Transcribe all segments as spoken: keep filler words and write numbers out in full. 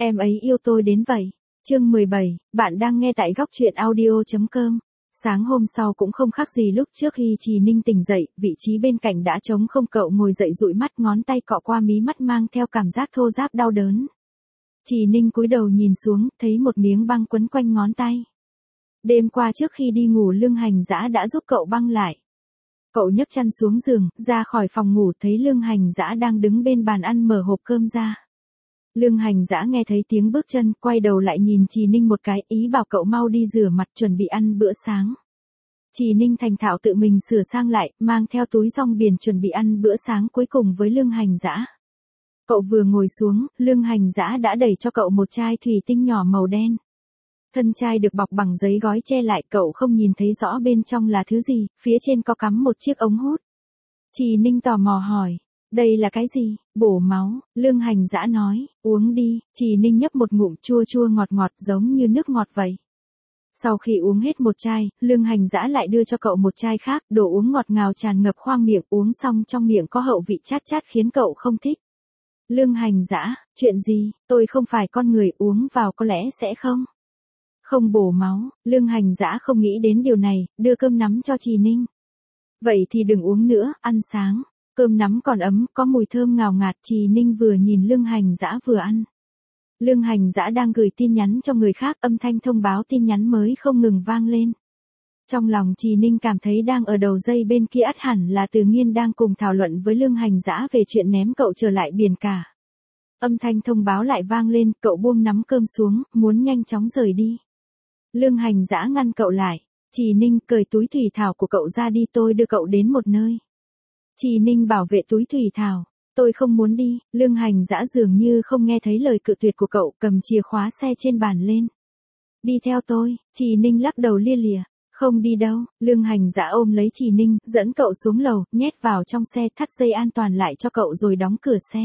Em ấy yêu tôi đến vậy. Chương mười bảy, bạn đang nghe tại góc truyện audio chấm com. Sáng hôm sau cũng không khác gì lúc trước khi Trì Ninh tỉnh dậy, vị trí bên cạnh đã trống không, cậu ngồi dậy dụi mắt, ngón tay cọ qua mí mắt mang theo cảm giác thô ráp đau đớn. Trì Ninh cúi đầu nhìn xuống, thấy một miếng băng quấn quanh ngón tay. Đêm qua trước khi đi ngủ Lương Hành Dã đã giúp cậu băng lại. Cậu nhấc chăn xuống giường, ra khỏi phòng ngủ thấy Lương Hành Dã đang đứng bên bàn ăn mở hộp cơm ra. Lương Hành Dã nghe thấy tiếng bước chân, quay đầu lại nhìn Trì Ninh một cái, ý bảo cậu mau đi rửa mặt chuẩn bị ăn bữa sáng. Trì Ninh thành thạo tự mình sửa sang lại, mang theo túi rong biển chuẩn bị ăn bữa sáng cuối cùng với Lương Hành Dã. Cậu vừa ngồi xuống, Lương Hành Dã đã đẩy cho cậu một chai thủy tinh nhỏ màu đen. Thân chai được bọc bằng giấy gói che lại, cậu không nhìn thấy rõ bên trong là thứ gì, phía trên có cắm một chiếc ống hút. Trì Ninh tò mò hỏi, đây là cái gì? Bổ máu, Lương Hành Dã nói, uống đi. Trì Ninh nhấp một ngụm, chua chua ngọt ngọt giống như nước ngọt vậy. Sau khi uống hết một chai, Lương Hành Dã lại đưa cho cậu một chai khác, đồ uống ngọt ngào tràn ngập khoang miệng, uống xong trong miệng có hậu vị chát chát khiến cậu không thích. Lương Hành Dã, chuyện gì? Tôi không phải con người, uống vào có lẽ sẽ không? Không bổ máu. Lương Hành Dã không nghĩ đến điều này, đưa cơm nắm cho Trì Ninh. Vậy thì đừng uống nữa, ăn sáng. Cơm nắm còn ấm, có mùi thơm ngào ngạt. Trì Ninh vừa nhìn Lương Hành Dã vừa ăn. Lương Hành Dã đang gửi tin nhắn cho người khác, âm thanh thông báo tin nhắn mới không ngừng vang lên. Trong lòng Trì Ninh cảm thấy đang ở đầu dây bên kia ắt hẳn là Từ Nghiên đang cùng thảo luận với Lương Hành Dã về chuyện ném cậu trở lại biển cả. Âm thanh thông báo lại vang lên, cậu buông nắm cơm xuống, muốn nhanh chóng rời đi. Lương Hành Dã ngăn cậu lại. Trì Ninh, cởi túi thủy thảo của cậu ra đi, tôi đưa cậu đến một nơi. Trì Ninh bảo vệ túi thủy thảo. Tôi không muốn đi. Lương Hành Dã dường như không nghe thấy lời cự tuyệt của cậu, cầm chìa khóa xe trên bàn lên. Đi theo tôi. Trì Ninh lắc đầu lia lịa. Không đi đâu. Lương Hành Dã ôm lấy Trì Ninh, dẫn cậu xuống lầu, nhét vào trong xe, thắt dây an toàn lại cho cậu rồi đóng cửa xe.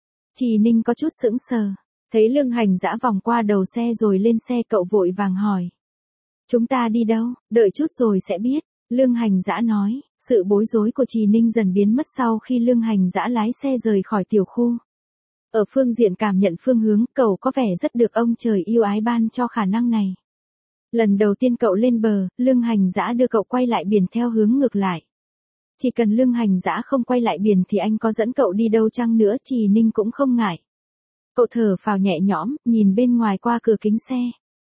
Trì Ninh có chút sững sờ. Thấy Lương Hành Dã vòng qua đầu xe rồi lên xe, cậu vội vàng hỏi. Chúng ta đi đâu? Đợi chút rồi sẽ biết. Lương Hành Dã nói. Sự bối rối của Trì Ninh dần biến mất sau khi Lương Hành Dã lái xe rời khỏi tiểu khu. Ở phương diện cảm nhận phương hướng, cậu có vẻ rất được ông trời yêu ái ban cho khả năng này. Lần đầu tiên cậu lên bờ, Lương Hành Dã đưa cậu quay lại biển theo hướng ngược lại. Chỉ cần Lương Hành Dã không quay lại biển thì anh có dẫn cậu đi đâu chăng nữa Trì Ninh cũng không ngại. Cậu thở phào nhẹ nhõm, nhìn bên ngoài qua cửa kính xe.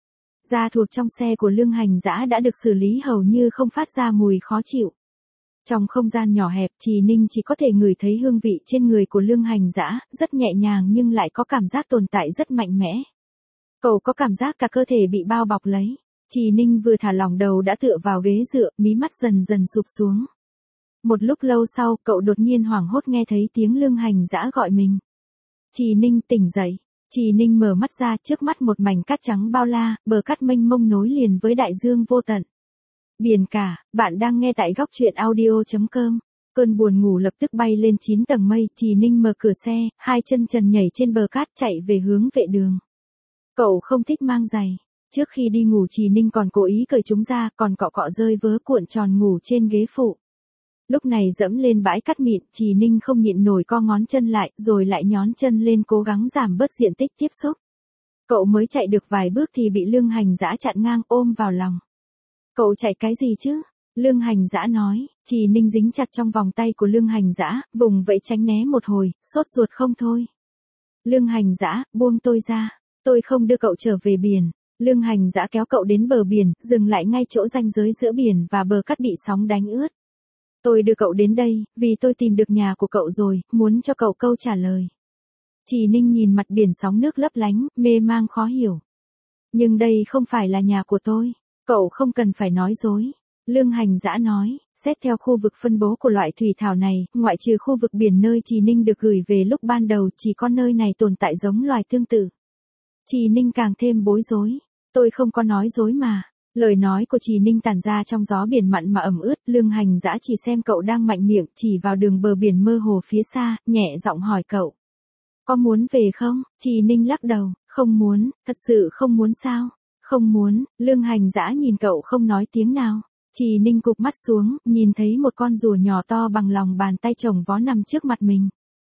Da thuộc trong xe của Lương Hành Dã đã được xử lý hầu như không phát ra mùi khó chịu. Trong không gian nhỏ hẹp, Trì Ninh chỉ có thể ngửi thấy hương vị trên người của Lương Hành Dã, rất nhẹ nhàng nhưng lại có cảm giác tồn tại rất mạnh mẽ. Cậu có cảm giác cả cơ thể bị bao bọc lấy. Trì Ninh vừa thả lỏng đầu đã tựa vào ghế dựa, mí mắt dần dần sụp xuống. Một lúc lâu sau, cậu đột nhiên hoảng hốt nghe thấy tiếng Lương Hành Dã gọi mình. Trì Ninh tỉnh dậy. Trì Ninh mở mắt ra, trước mắt một mảnh cát trắng bao la, bờ cát mênh mông nối liền với đại dương vô tận. Biển cả, bạn đang nghe tại góc truyện audio chấm com. Cơn buồn ngủ lập tức bay lên chín tầng mây, Trì Ninh mở cửa xe, hai chân trần nhảy trên bờ cát chạy về hướng vệ đường. Cậu không thích mang giày. Trước khi đi ngủ Trì Ninh còn cố ý cởi chúng ra, còn cọ cọ rơi vớ cuộn tròn ngủ trên ghế phụ. Lúc này dẫm lên bãi cát mịn, Trì Ninh không nhịn nổi co ngón chân lại, rồi lại nhón chân lên cố gắng giảm bớt diện tích tiếp xúc. Cậu mới chạy được vài bước thì bị Lương Hành Dã chặn ngang ôm vào lòng. Cậu chạy cái gì chứ? Lương Hành Dã nói. Trì Ninh dính chặt trong vòng tay của Lương Hành Dã, vùng vẫy tránh né một hồi, sốt ruột không thôi. Lương Hành Dã, buông tôi ra. Tôi không đưa cậu trở về biển. Lương Hành Dã kéo cậu đến bờ biển, dừng lại ngay chỗ ranh giới giữa biển và bờ cát bị sóng đánh ướt. Tôi đưa cậu đến đây, vì tôi tìm được nhà của cậu rồi, muốn cho cậu câu trả lời. Trì Ninh nhìn mặt biển sóng nước lấp lánh, mê mang khó hiểu. Nhưng đây không phải là nhà của tôi. Cậu không cần phải nói dối. Lương Hành Dã nói, xét theo khu vực phân bố của loại thủy thảo này, ngoại trừ khu vực biển nơi Trì Ninh được gửi về lúc ban đầu, chỉ có nơi này tồn tại giống loài tương tự. Trì Ninh càng thêm bối rối. Tôi không có nói dối mà. Lời nói của Trì Ninh tản ra trong gió biển mặn mà ẩm ướt, Lương Hành Dã chỉ xem cậu đang mạnh miệng, chỉ vào đường bờ biển mơ hồ phía xa, nhẹ giọng hỏi cậu. Có muốn về không? Trì Ninh lắc đầu, không muốn, thật sự không muốn sao? Không muốn. Lương Hành Dã nhìn cậu không nói tiếng nào. Trì Ninh cụp mắt xuống, nhìn thấy một con rùa nhỏ to bằng lòng bàn tay chồng vó nằm trước mặt mình.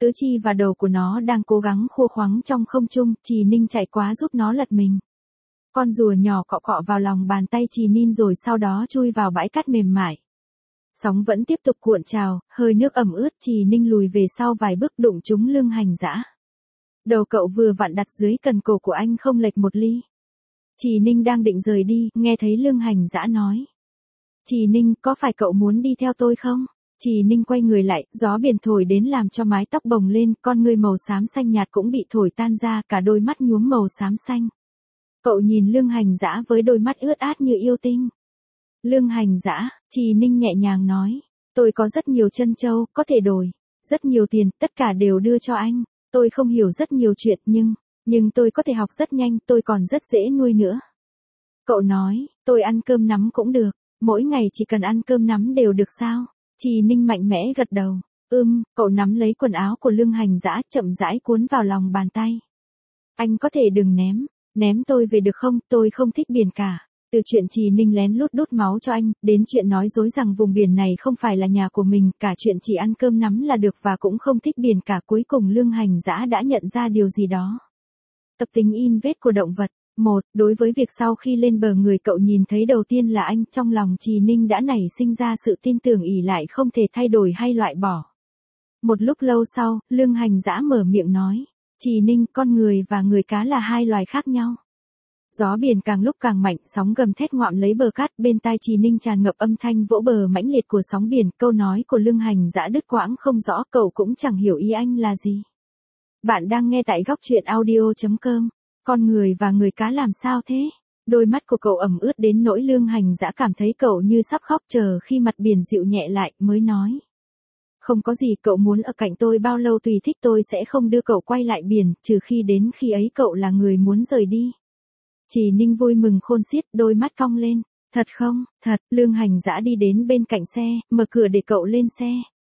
Tứ chi và đầu của nó đang cố gắng khua khoắng trong không trung, Trì Ninh chạy quá giúp nó lật mình. Con rùa nhỏ cọ cọ vào lòng bàn tay Trì Ninh rồi sau đó chui vào bãi cát mềm mại. Sóng vẫn tiếp tục cuộn trào, hơi nước ẩm ướt, Trì Ninh lùi về sau vài bước đụng trúng Lương Hành Dã. Đầu cậu vừa vặn đặt dưới cần cổ của anh không lệch một ly. Trì Ninh đang định rời đi, nghe thấy Lương Hành Dã nói. Trì Ninh, có phải cậu muốn đi theo tôi không? Trì Ninh quay người lại, gió biển thổi đến làm cho mái tóc bồng lên, con ngươi màu xám xanh nhạt cũng bị thổi tan ra, cả đôi mắt nhuốm màu xám xanh. Cậu nhìn Lương Hành Dã với đôi mắt ướt át như yêu tinh. Lương Hành Dã, Trì Ninh nhẹ nhàng nói, tôi có rất nhiều trân châu, có thể đổi, rất nhiều tiền, tất cả đều đưa cho anh. Tôi không hiểu rất nhiều chuyện nhưng, nhưng tôi có thể học rất nhanh, tôi còn rất dễ nuôi nữa. Cậu nói, tôi ăn cơm nắm cũng được, mỗi ngày chỉ cần ăn cơm nắm đều được sao? Trì Ninh mạnh mẽ gật đầu, ưm, cậu nắm lấy quần áo của Lương Hành Dã chậm rãi cuốn vào lòng bàn tay. Anh có thể đừng ném, ném tôi về được không, tôi không thích biển cả. Từ chuyện Trì Ninh lén lút đút máu cho anh, đến chuyện nói dối rằng vùng biển này không phải là nhà của mình, cả chuyện chỉ ăn cơm nắm là được và cũng không thích biển cả, cuối cùng Lương Hành Dã đã nhận ra điều gì đó. Tập tính in vết của động vật. Một, đối với việc sau khi lên bờ người cậu nhìn thấy đầu tiên là anh, trong lòng Trì Ninh đã nảy sinh ra sự tin tưởng ỷ lại không thể thay đổi hay loại bỏ. Một lúc lâu sau, Lương Hành Dã mở miệng nói, Trì Ninh, con người và người cá là hai loài khác nhau. Gió biển càng lúc càng mạnh, sóng gầm thét ngoạm lấy bờ cát, bên tai Trì Ninh tràn ngập âm thanh vỗ bờ mãnh liệt của sóng biển, câu nói của Lương Hành Dã đứt quãng không rõ, cậu cũng chẳng hiểu ý anh là gì. Bạn đang nghe tại góc truyện audio chấm com. Con người và người cá làm sao thế? Đôi mắt của cậu ẩm ướt đến nỗi Lương Hành Dã cảm thấy cậu như sắp khóc, chờ khi mặt biển dịu nhẹ lại mới nói. Không có gì, cậu muốn ở cạnh tôi bao lâu tùy thích, tôi sẽ không đưa cậu quay lại biển, trừ khi đến khi ấy cậu là người muốn rời đi. Trì Ninh vui mừng khôn xiết, đôi mắt cong lên. Thật không? Thật. Lương Hành Dã đi đến bên cạnh xe, mở cửa để cậu lên xe.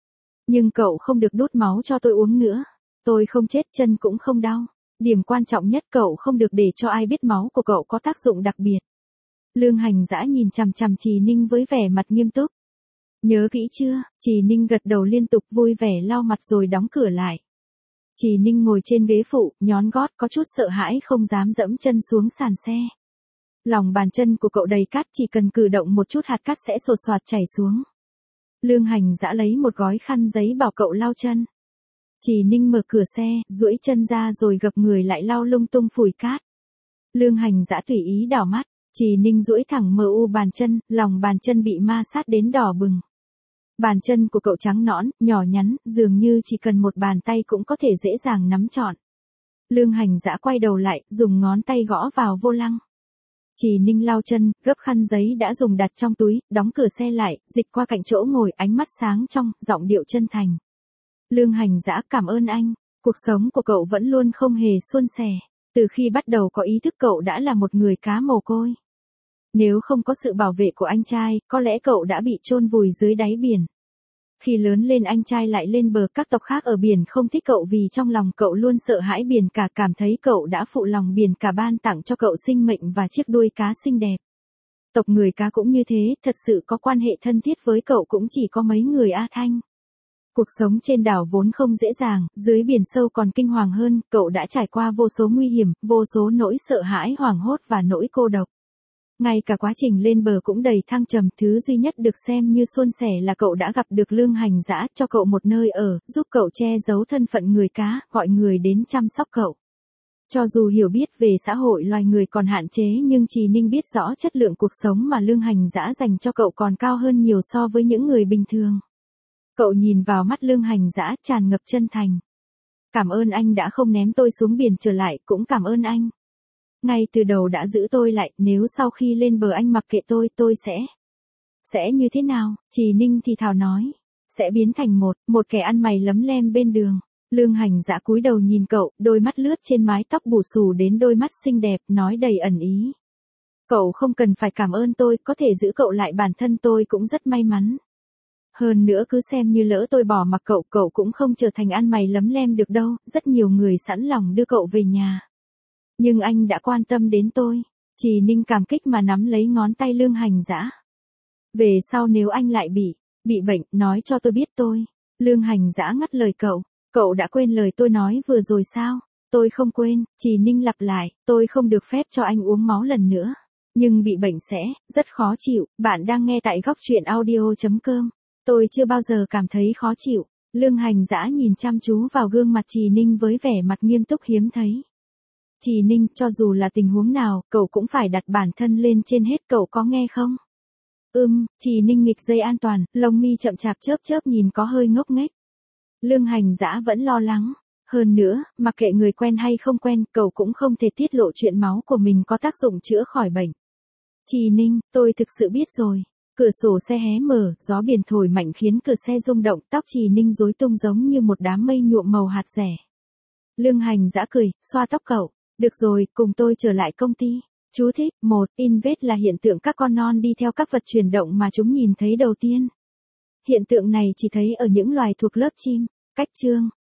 Nhưng cậu không được đút máu cho tôi uống nữa. Tôi không chết, chân cũng không đau. Điểm quan trọng nhất, cậu không được để cho ai biết máu của cậu có tác dụng đặc biệt. Lương Hành Dã nhìn chằm chằm Trì Ninh với vẻ mặt nghiêm túc. Nhớ kỹ chưa? Trì Ninh gật đầu liên tục, vui vẻ lau mặt rồi đóng cửa lại. Trì Ninh ngồi trên ghế phụ, nhón gót, có chút sợ hãi không dám dẫm chân xuống sàn xe. Lòng bàn chân của cậu đầy cát, chỉ cần cử động một chút hạt cát sẽ sột soạt chảy xuống. Lương Hành Dã lấy một gói khăn giấy bảo cậu lau chân. Trì Ninh mở cửa xe, duỗi chân ra rồi gập người lại lau lung tung phủi cát. Lương Hành Dã tùy ý đảo mắt, Trì Ninh duỗi thẳng mờ u bàn chân, lòng bàn chân bị ma sát đến đỏ bừng. Bàn chân của cậu trắng nõn, nhỏ nhắn, dường như chỉ cần một bàn tay cũng có thể dễ dàng nắm trọn. Lương Hành Dã quay đầu lại, dùng ngón tay gõ vào vô lăng. Trì Ninh lau chân, gấp khăn giấy đã dùng đặt trong túi, đóng cửa xe lại, dịch qua cạnh chỗ ngồi, ánh mắt sáng trong, giọng điệu chân thành. Lương Hành Dã, cảm ơn anh. Cuộc sống của cậu vẫn luôn không hề suôn sẻ. Từ khi bắt đầu có ý thức cậu đã là một người cá mồ côi. Nếu không có sự bảo vệ của anh trai, có lẽ cậu đã bị chôn vùi dưới đáy biển. Khi lớn lên anh trai lại lên bờ, các tộc khác ở biển không thích cậu vì trong lòng cậu luôn sợ hãi biển cả, cảm thấy cậu đã phụ lòng biển cả ban tặng cho cậu sinh mệnh và chiếc đuôi cá xinh đẹp. Tộc người cá cũng như thế, thật sự có quan hệ thân thiết với cậu cũng chỉ có mấy người A Thanh. Cuộc sống trên đảo vốn không dễ dàng, dưới biển sâu còn kinh hoàng hơn, cậu đã trải qua vô số nguy hiểm, vô số nỗi sợ hãi hoảng hốt và nỗi cô độc. Ngay cả quá trình lên bờ cũng đầy thăng trầm, thứ duy nhất được xem như suôn sẻ là cậu đã gặp được Lương Hành Dã, cho cậu một nơi ở, giúp cậu che giấu thân phận người cá, gọi người đến chăm sóc cậu. Cho dù hiểu biết về xã hội loài người còn hạn chế nhưng Trì Ninh biết rõ chất lượng cuộc sống mà Lương Hành Dã dành cho cậu còn cao hơn nhiều so với những người bình thường. Cậu nhìn vào mắt Lương Hành Dã tràn ngập chân thành. Cảm ơn anh đã không ném tôi xuống biển trở lại, cũng cảm ơn anh. Ngay từ đầu đã giữ tôi lại, nếu sau khi lên bờ anh mặc kệ tôi, tôi sẽ... Sẽ như thế nào? Trì Ninh thì thào nói. Sẽ biến thành một, một kẻ ăn mày lấm lem bên đường. Lương Hành Dã cúi đầu nhìn cậu, đôi mắt lướt trên mái tóc bù xù đến đôi mắt xinh đẹp, nói đầy ẩn ý. Cậu không cần phải cảm ơn tôi, có thể giữ cậu lại bản thân tôi cũng rất may mắn. Hơn nữa cứ xem như lỡ tôi bỏ mặc cậu, cậu cũng không trở thành ăn mày lấm lem được đâu, rất nhiều người sẵn lòng đưa cậu về nhà. Nhưng anh đã quan tâm đến tôi. Trì Ninh cảm kích mà nắm lấy ngón tay Lương Hành Dã. Về sau nếu anh lại bị, bị bệnh, nói cho tôi biết tôi. Lương Hành Dã ngắt lời cậu. Cậu đã quên lời tôi nói vừa rồi sao? Tôi không quên, Trì Ninh lặp lại, tôi không được phép cho anh uống máu lần nữa. Nhưng bị bệnh sẽ, rất khó chịu, bạn đang nghe tại góc truyện audio.com. Tôi chưa bao giờ cảm thấy khó chịu. Lương Hành Dã nhìn chăm chú vào gương mặt Trì Ninh với vẻ mặt nghiêm túc hiếm thấy. Trì Ninh, cho dù là tình huống nào, cậu cũng phải đặt bản thân lên trên hết, cậu có nghe không? Ừm, Trì Ninh nghịch dây an toàn, lông mi chậm chạp chớp chớp nhìn có hơi ngốc nghếch. Lương Hành Dã vẫn lo lắng. Hơn nữa, mặc kệ người quen hay không quen, cậu cũng không thể tiết lộ chuyện máu của mình có tác dụng chữa khỏi bệnh. Trì Ninh, tôi thực sự biết rồi. Cửa sổ xe hé mở, gió biển thổi mạnh khiến cửa xe rung động, tóc Trì Ninh rối tung giống như một đám mây nhuộm màu hạt dẻ. Lương Hành Dã cười, xoa tóc cậu. Được rồi, cùng tôi trở lại công ty. Chú thích, một, Invest là hiện tượng các con non đi theo các vật chuyển động mà chúng nhìn thấy đầu tiên. Hiện tượng này chỉ thấy ở những loài thuộc lớp chim. Cách chương.